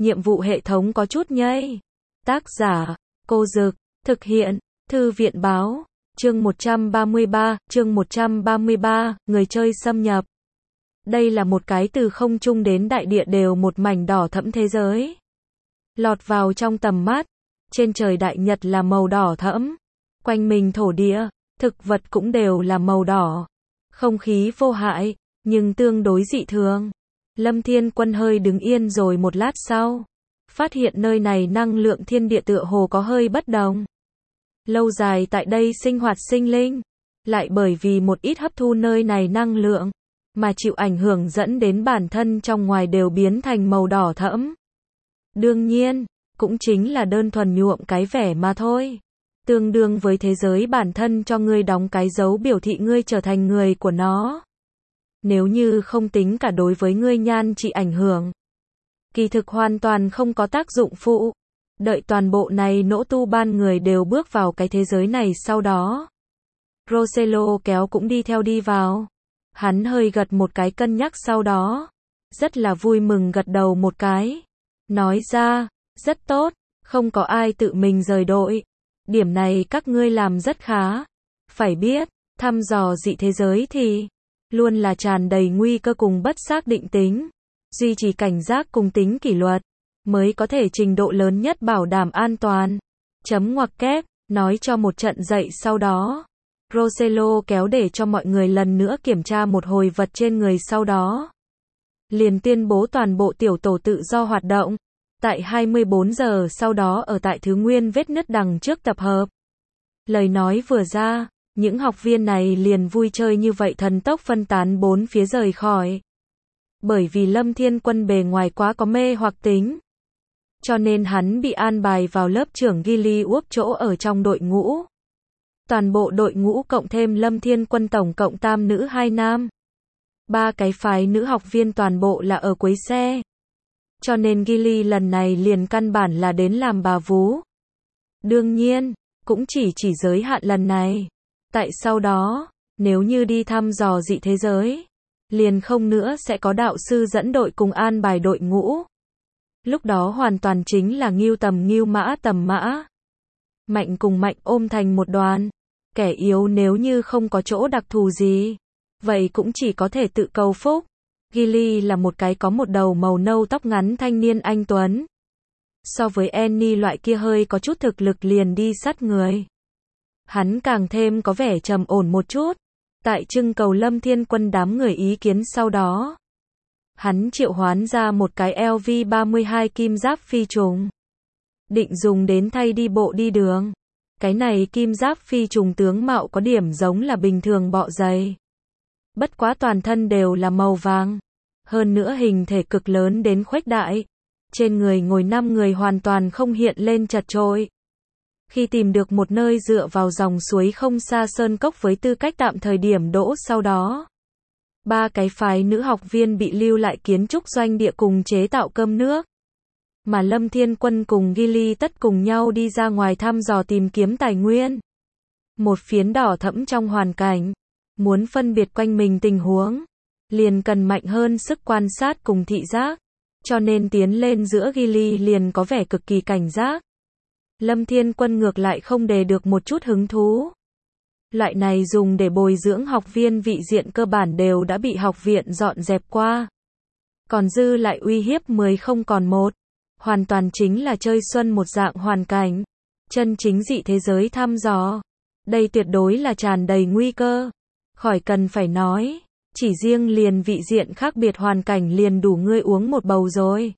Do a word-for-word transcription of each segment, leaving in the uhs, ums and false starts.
nhiệm vụ hệ thống có chút nhây. Tác giả, Cô Dực, thực hiện, Thư viện báo, chương một trăm ba mươi ba, chương một trăm ba mươi ba, người chơi xâm nhập. Đây là một cái từ không trung đến đại địa đều một mảnh đỏ thẫm thế giới. Lọt vào trong tầm mắt, trên trời đại nhật là màu đỏ thẫm, quanh mình thổ địa, thực vật cũng đều là màu đỏ. Không khí vô hại, nhưng tương đối dị thường. Lâm Thiên Quân hơi đứng yên rồi một lát sau, phát hiện nơi này năng lượng thiên địa tựa hồ có hơi bất đồng. Lâu dài tại đây sinh hoạt sinh linh, lại bởi vì một ít hấp thu nơi này năng lượng, mà chịu ảnh hưởng dẫn đến bản thân trong ngoài đều biến thành màu đỏ thẫm. Đương nhiên, cũng chính là đơn thuần nhuộm cái vẻ mà thôi. Tương đương với thế giới bản thân cho ngươi đóng cái dấu biểu thị ngươi trở thành người của nó. Nếu như không tính cả đối với ngươi nhan trị ảnh hưởng, kỳ thực hoàn toàn không có tác dụng phụ. Đợi toàn bộ này nỗ tu ban người đều bước vào cái thế giới này sau đó, Rosello kéo cũng đi theo đi vào. Hắn hơi gật một cái cân nhắc sau đó, rất là vui mừng gật đầu một cái. Nói ra, rất tốt, không có ai tự mình rời đội. Điểm này các ngươi làm rất khá. Phải biết, thăm dò dị thế giới thì luôn là tràn đầy nguy cơ cùng bất xác định tính. Duy trì cảnh giác cùng tính kỷ luật mới có thể trình độ lớn nhất bảo đảm an toàn. Chấm ngoặc kép, nói cho một trận dậy sau đó, Rosello kéo để cho mọi người lần nữa kiểm tra một hồi vật trên người sau đó. Liền tuyên bố toàn bộ tiểu tổ tự do hoạt động. Tại hai mươi bốn giờ sau đó ở tại thứ nguyên vết nứt đằng trước tập hợp. Lời nói vừa ra, những học viên này liền vui chơi như vậy thần tốc phân tán bốn phía rời khỏi. Bởi vì Lâm Thiên Quân bề ngoài quá có mê hoặc tính, cho nên hắn bị an bài vào lớp trưởng Gilly Úp chỗ ở trong đội ngũ. Toàn bộ đội ngũ cộng thêm Lâm Thiên Quân tổng cộng tam nữ hai nam. Ba cái phái nữ học viên toàn bộ là ở cuối xe. Cho nên Gilly lần này liền căn bản là đến làm bà vú. Đương nhiên, cũng chỉ chỉ giới hạn lần này. Tại sau đó, nếu như đi thăm dò dị thế giới, liền không nữa sẽ có đạo sư dẫn đội cùng an bài đội ngũ. Lúc đó hoàn toàn chính là ngưu tầm ngưu mã tầm mã. Mạnh cùng mạnh ôm thành một đoàn. Kẻ yếu nếu như không có chỗ đặc thù gì, vậy cũng chỉ có thể tự cầu phúc. Gilly là một cái có một đầu màu nâu tóc ngắn thanh niên anh tuấn. So với Annie loại kia hơi có chút thực lực liền đi sát người, hắn càng thêm có vẻ trầm ổn một chút. Tại trưng cầu Lâm Thiên Quân đám người ý kiến sau đó, hắn triệu hoán ra một cái L V ba mươi hai kim giáp phi trùng, định dùng đến thay đi bộ đi đường. Cái này kim giáp phi trùng tướng mạo có điểm giống là bình thường bọ dày, bất quá toàn thân đều là màu vàng, hơn nữa hình thể cực lớn đến khuếch đại. Trên người ngồi năm người hoàn toàn không hiện lên chật chội. Khi tìm được một nơi dựa vào dòng suối không xa sơn cốc với tư cách tạm thời điểm đỗ sau đó, ba cái phái nữ học viên bị lưu lại kiến trúc doanh địa cùng chế tạo cơm nước. Mà Lâm Thiên Quân cùng Gilly tất cùng nhau đi ra ngoài thăm dò tìm kiếm tài nguyên. Một phiến đỏ thẫm trong hoàn cảnh, muốn phân biệt quanh mình tình huống, liền cần mạnh hơn sức quan sát cùng thị giác. Cho nên tiến lên giữa Gilly liền có vẻ cực kỳ cảnh giác. Lâm Thiên Quân ngược lại không đề được một chút hứng thú. Loại này dùng để bồi dưỡng học viên vị diện cơ bản đều đã bị học viện dọn dẹp qua. Còn dư lại uy hiếp mười không còn một. Hoàn toàn chính là chơi xuân một dạng hoàn cảnh. Chân chính dị thế giới thăm dò. Đây tuyệt đối là tràn đầy nguy cơ. Khỏi cần phải nói. Chỉ riêng liền vị diện khác biệt hoàn cảnh liền đủ ngươi uống một bầu rồi.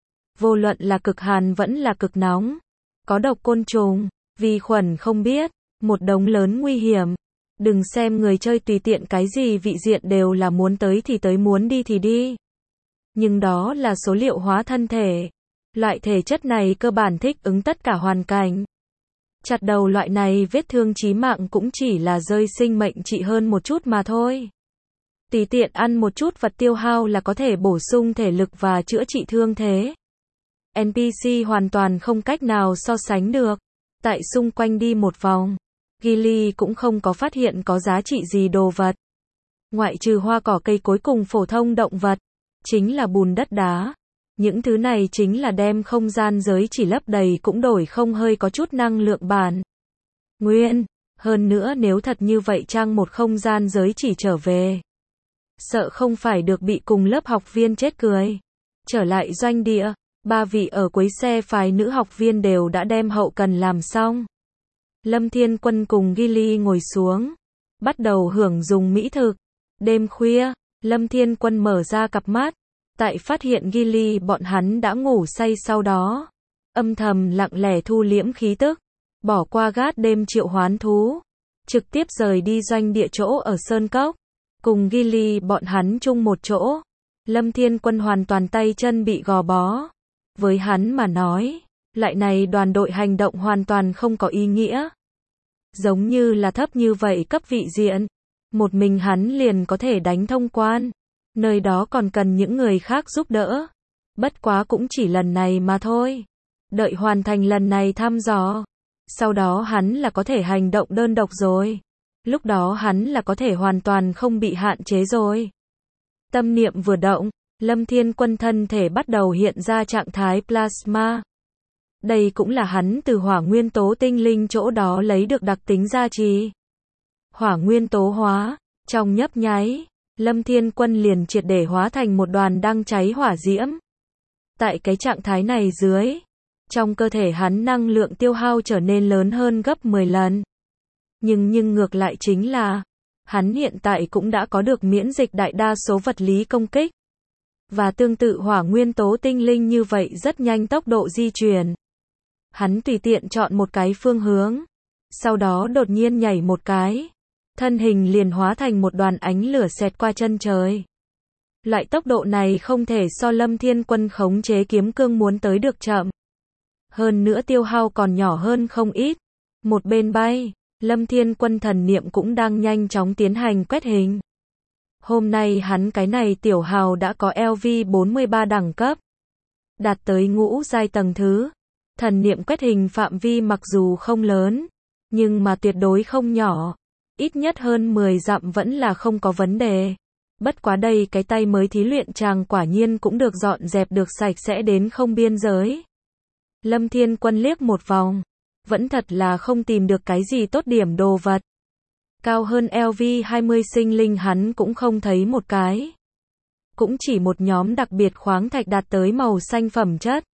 Vô luận là cực hàn vẫn là cực nóng. Có độc côn trùng, vi khuẩn không biết, một đống lớn nguy hiểm. Đừng xem người chơi tùy tiện cái gì vị diện đều là muốn tới thì tới muốn đi thì đi. Nhưng đó là số liệu hóa thân thể. Loại thể chất này cơ bản thích ứng tất cả hoàn cảnh. Chặt đầu loại này vết thương chí mạng cũng chỉ là rơi sinh mệnh trị hơn một chút mà thôi. Tùy tiện ăn một chút vật tiêu hao là có thể bổ sung thể lực và chữa trị thương thế. en pê xê hoàn toàn không cách nào so sánh được. Tại xung quanh đi một vòng, Gilly cũng không có phát hiện có giá trị gì đồ vật. Ngoại trừ hoa cỏ cây cối cùng phổ thông động vật, chính là bùn đất đá. Những thứ này chính là đem không gian giới chỉ lấp đầy cũng đổi không hơi có chút năng lượng bản nguyên. Hơn nữa nếu thật như vậy trang một không gian giới chỉ trở về, sợ không phải được bị cùng lớp học viên chết cười. Trở lại doanh địa, ba vị ở cuối xe phái nữ học viên đều đã đem hậu cần làm xong. Lâm Thiên Quân cùng Gilly ngồi xuống, bắt đầu hưởng dùng mỹ thực. Đêm khuya, Lâm Thiên Quân mở ra cặp mắt, tại phát hiện Gilly bọn hắn đã ngủ say sau đó, âm thầm lặng lẽ thu liễm khí tức, bỏ qua gát đêm triệu hoán thú, trực tiếp rời đi doanh địa chỗ ở Sơn Cốc, cùng Gilly bọn hắn chung một chỗ. Lâm Thiên Quân hoàn toàn tay chân bị gò bó. Với hắn mà nói, lại này đoàn đội hành động hoàn toàn không có ý nghĩa. Giống như là thấp như vậy cấp vị diện, một mình hắn liền có thể đánh thông quan. Nơi đó còn cần những người khác giúp đỡ. Bất quá cũng chỉ lần này mà thôi. Đợi hoàn thành lần này thăm dò, sau đó hắn là có thể hành động đơn độc rồi. Lúc đó hắn là có thể hoàn toàn không bị hạn chế rồi. Tâm niệm vừa động, Lâm Thiên Quân thân thể bắt đầu hiện ra trạng thái plasma. Đây cũng là hắn từ hỏa nguyên tố tinh linh chỗ đó lấy được đặc tính gia trì. Hỏa nguyên tố hóa, trong nhấp nháy, Lâm Thiên Quân liền triệt để hóa thành một đoàn đang cháy hỏa diễm. Tại cái trạng thái này dưới, trong cơ thể hắn năng lượng tiêu hao trở nên lớn hơn gấp mười lần. Nhưng nhưng ngược lại chính là, hắn hiện tại cũng đã có được miễn dịch đại đa số vật lý công kích. Và tương tự hỏa nguyên tố tinh linh như vậy rất nhanh tốc độ di chuyển. Hắn tùy tiện chọn một cái phương hướng, sau đó đột nhiên nhảy một cái. Thân hình liền hóa thành một đoàn ánh lửa xẹt qua chân trời. Loại tốc độ này không thể so Lâm Thiên Quân khống chế kiếm cương muốn tới được chậm. Hơn nữa tiêu hao còn nhỏ hơn không ít. Một bên bay, Lâm Thiên Quân thần niệm cũng đang nhanh chóng tiến hành quét hình. Hôm nay hắn cái này tiểu hào đã có L V bốn mươi ba đẳng cấp, đạt tới ngũ giai tầng thứ. Thần niệm quét hình phạm vi mặc dù không lớn, nhưng mà tuyệt đối không nhỏ. Ít nhất hơn mười dặm vẫn là không có vấn đề. Bất quá đây cái tay mới thí luyện chàng quả nhiên cũng được dọn dẹp được sạch sẽ đến không biên giới. Lâm Thiên Quân liếc một vòng, vẫn thật là không tìm được cái gì tốt điểm đồ vật. Cao hơn L V hai mươi sinh linh hắn cũng không thấy một cái. Cũng chỉ một nhóm đặc biệt khoáng thạch đạt tới màu xanh phẩm chất.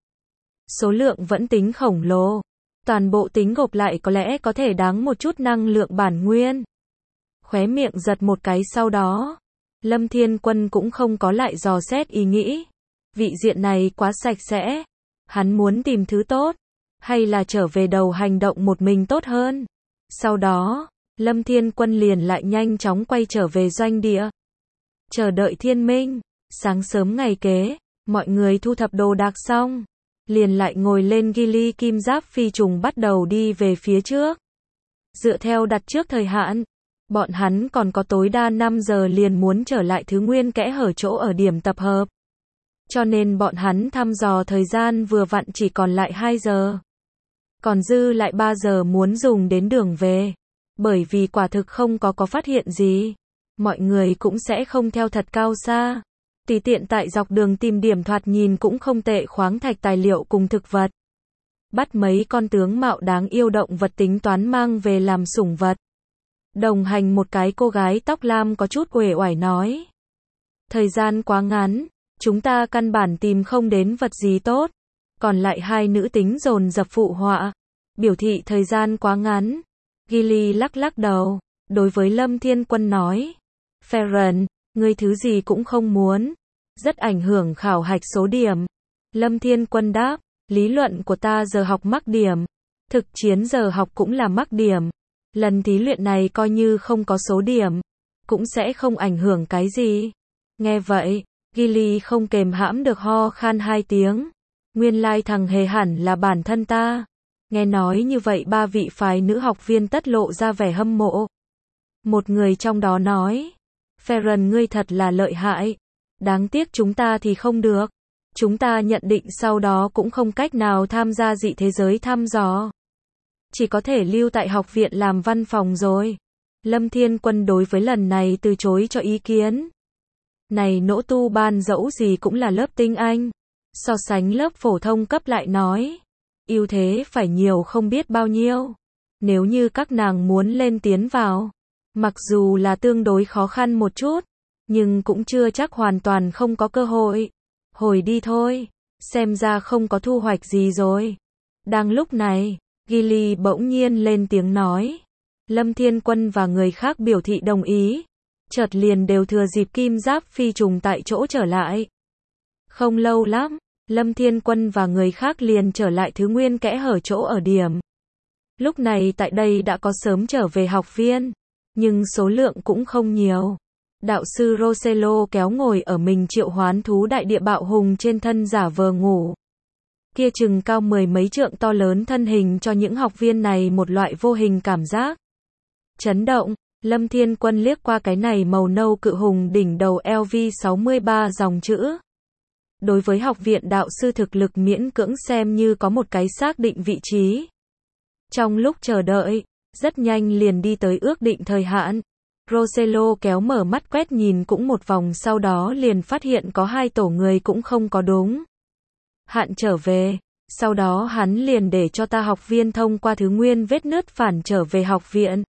Số lượng vẫn tính khổng lồ. Toàn bộ tính gộp lại có lẽ có thể đáng một chút năng lượng bản nguyên. Khóe miệng giật một cái sau đó, Lâm Thiên Quân cũng không có lại dò xét ý nghĩ. Vị diện này quá sạch sẽ. Hắn muốn tìm thứ tốt, hay là trở về đầu hành động một mình tốt hơn. Sau đó, Lâm Thiên Quân liền lại nhanh chóng quay trở về doanh địa. Chờ đợi thiên minh, sáng sớm ngày kế, mọi người thu thập đồ đạc xong, liền lại ngồi lên Gilly kim giáp phi trùng bắt đầu đi về phía trước. Dựa theo đặt trước thời hạn, bọn hắn còn có tối đa năm giờ liền muốn trở lại thứ nguyên kẽ hở chỗ ở điểm tập hợp. Cho nên bọn hắn thăm dò thời gian vừa vặn chỉ còn lại hai giờ. Còn dư lại ba giờ muốn dùng đến đường về. Bởi vì quả thực không có có phát hiện gì, mọi người cũng sẽ không theo thật cao xa. Tùy tiện tại dọc đường tìm điểm thoạt nhìn cũng không tệ khoáng thạch tài liệu cùng thực vật. Bắt mấy con tướng mạo đáng yêu động vật tính toán mang về làm sủng vật. Đồng hành một cái cô gái tóc lam có chút uể oải nói. Thời gian quá ngắn, chúng ta căn bản tìm không đến vật gì tốt. Còn lại hai nữ tính dồn dập phụ họa, biểu thị thời gian quá ngắn. Gilly lắc lắc đầu, đối với Lâm Thiên Quân nói. Ferren, ngươi thứ gì cũng không muốn. Rất ảnh hưởng khảo hạch số điểm. Lâm Thiên Quân đáp, lý luận của ta giờ học mắc điểm. Thực chiến giờ học cũng là mắc điểm. Lần thí luyện này coi như không có số điểm, cũng sẽ không ảnh hưởng cái gì. Nghe vậy, Gilly không kềm hãm được ho khan hai tiếng. Nguyên lai thằng hề hẳn là bản thân ta. Nghe nói như vậy ba vị phái nữ học viên tất lộ ra vẻ hâm mộ. Một người trong đó nói, Ferren ngươi thật là lợi hại. Đáng tiếc chúng ta thì không được. Chúng ta nhận định sau đó cũng không cách nào tham gia dị thế giới thăm dò. Chỉ có thể lưu tại học viện làm văn phòng rồi. Lâm Thiên Quân đối với lần này từ chối cho ý kiến. Này nỗ tu ban dẫu gì cũng là lớp tinh anh. So sánh lớp phổ thông cấp lại nói, ưu thế phải nhiều không biết bao nhiêu. Nếu như các nàng muốn lên tiến vào, mặc dù là tương đối khó khăn một chút, nhưng cũng chưa chắc hoàn toàn không có cơ hội. Hồi đi thôi, xem ra không có thu hoạch gì rồi. Đang lúc này, Gilly bỗng nhiên lên tiếng nói. Lâm Thiên Quân và người khác biểu thị đồng ý, chợt liền đều thừa dịp kim giáp phi trùng tại chỗ trở lại. Không lâu lắm, Lâm Thiên Quân và người khác liền trở lại thứ nguyên kẽ hở chỗ ở điểm. Lúc này tại đây đã có sớm trở về học viên, nhưng số lượng cũng không nhiều. Đạo sư Rosello kéo ngồi ở mình triệu hoán thú đại địa bạo hùng trên thân giả vờ ngủ. Kia chừng cao mười mấy trượng to lớn thân hình cho những học viên này một loại vô hình cảm giác chấn động. Lâm Thiên Quân liếc qua cái này màu nâu cự hùng đỉnh đầu L V sáu mươi ba dòng chữ. Đối với học viện đạo sư thực lực miễn cưỡng xem như có một cái xác định vị trí. Trong lúc chờ đợi, rất nhanh liền đi tới ước định thời hạn. Rosello kéo mở mắt quét nhìn cũng một vòng, sau đó liền phát hiện có hai tổ người cũng không có đúng hạn trở về. Sau đó hắn liền để cho ta học viên thông qua thứ nguyên vết nứt phản trở về học viện.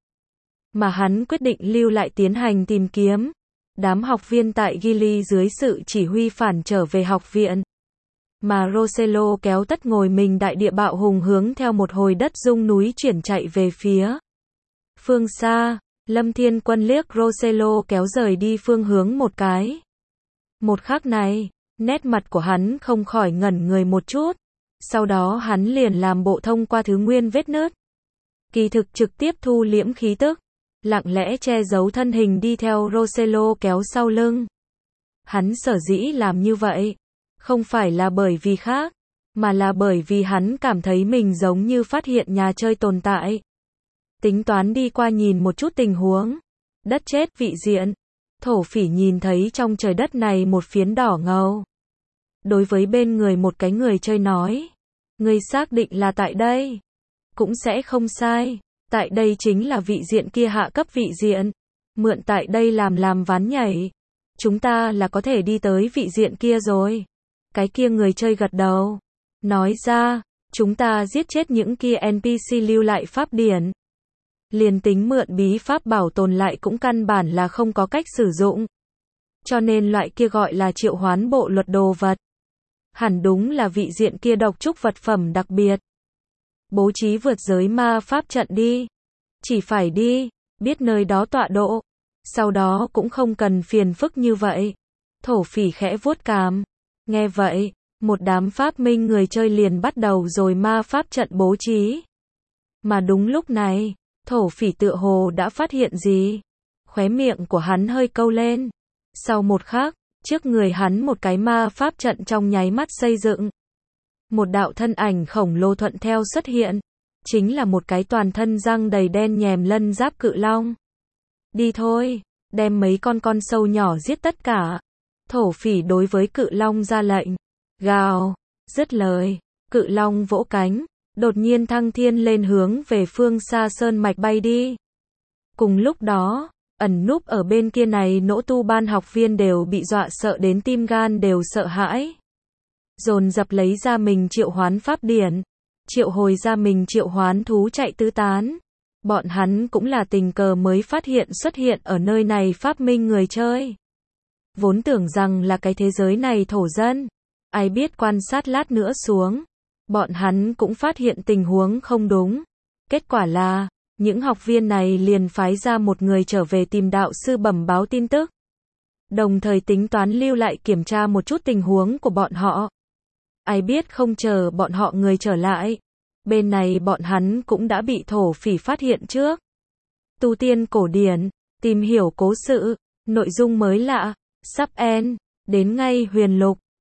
Mà hắn quyết định lưu lại tiến hành tìm kiếm. Đám học viên tại Gilly dưới sự chỉ huy phản trở về học viện. Mà Rosello kéo tất ngồi mình đại địa bạo hùng hướng theo một hồi đất rung núi chuyển chạy về phía phương xa. Lâm Thiên Quân liếc Rosello kéo rời đi phương hướng một cái. Một khắc này, nét mặt của hắn không khỏi ngẩn người một chút. Sau đó hắn liền làm bộ thông qua thứ nguyên vết nứt. Kỳ thực trực tiếp thu liễm khí tức, lặng lẽ che giấu thân hình đi theo Rosello kéo sau lưng. Hắn sở dĩ làm như vậy, không phải là bởi vì khác, mà là bởi vì hắn cảm thấy mình giống như phát hiện nhà chơi tồn tại. Tính toán đi qua nhìn một chút tình huống. Đất chết vị diện. Thổ phỉ nhìn thấy trong trời đất này một phiến đỏ ngầu. Đối với bên người một cái người chơi nói. Người xác định là tại đây. Cũng sẽ không sai. Tại đây chính là vị diện kia hạ cấp vị diện. Mượn tại đây làm làm ván nhảy. Chúng ta là có thể đi tới vị diện kia rồi. Cái kia người chơi gật đầu. Nói ra, chúng ta giết chết những kia N P C lưu lại pháp điển. Liền tính mượn bí pháp bảo tồn lại cũng căn bản là không có cách sử dụng. Cho nên loại kia gọi là triệu hoán bộ luật đồ vật. Hẳn đúng là vị diện kia độc trúc vật phẩm đặc biệt. Bố trí vượt giới ma pháp trận đi. Chỉ phải đi, biết nơi đó tọa độ. Sau đó cũng không cần phiền phức như vậy. Thổ phỉ khẽ vuốt cằm. Nghe vậy, một đám pháp minh người chơi liền bắt đầu rồi ma pháp trận bố trí. Mà đúng lúc này, thổ phỉ tựa hồ đã phát hiện gì. Khóe miệng của hắn hơi câu lên. Sau một khắc, trước người hắn một cái ma pháp trận trong nháy mắt xây dựng. Một đạo thân ảnh khổng lồ thuận theo xuất hiện. Chính là một cái toàn thân răng đầy đen nhèm lân giáp cự long. Đi thôi, đem mấy con con sâu nhỏ giết tất cả. Thổ phỉ đối với cự long ra lệnh. Gào, dứt lời, cự long vỗ cánh, đột nhiên thăng thiên lên hướng về phương xa sơn mạch bay đi. Cùng lúc đó, ẩn núp ở bên kia này nỗ tu ban học viên đều bị dọa sợ đến tim gan đều sợ hãi. Dồn dập lấy ra mình triệu hoán pháp điển, triệu hồi ra mình triệu hoán thú chạy tứ tán. Bọn hắn cũng là tình cờ mới phát hiện xuất hiện ở nơi này pháp minh người chơi. Vốn tưởng rằng là cái thế giới này thổ dân. Ai biết quan sát lát nữa xuống. Bọn hắn cũng phát hiện tình huống không đúng. Kết quả là, những học viên này liền phái ra một người trở về tìm đạo sư bẩm báo tin tức. Đồng thời tính toán lưu lại kiểm tra một chút tình huống của bọn họ. Ai biết không chờ bọn họ người trở lại. Bên này bọn hắn cũng đã bị thổ phỉ phát hiện trước. Tu tiên cổ điển, tìm hiểu cố sự, nội dung mới lạ, sắp end, đến ngay huyền lục.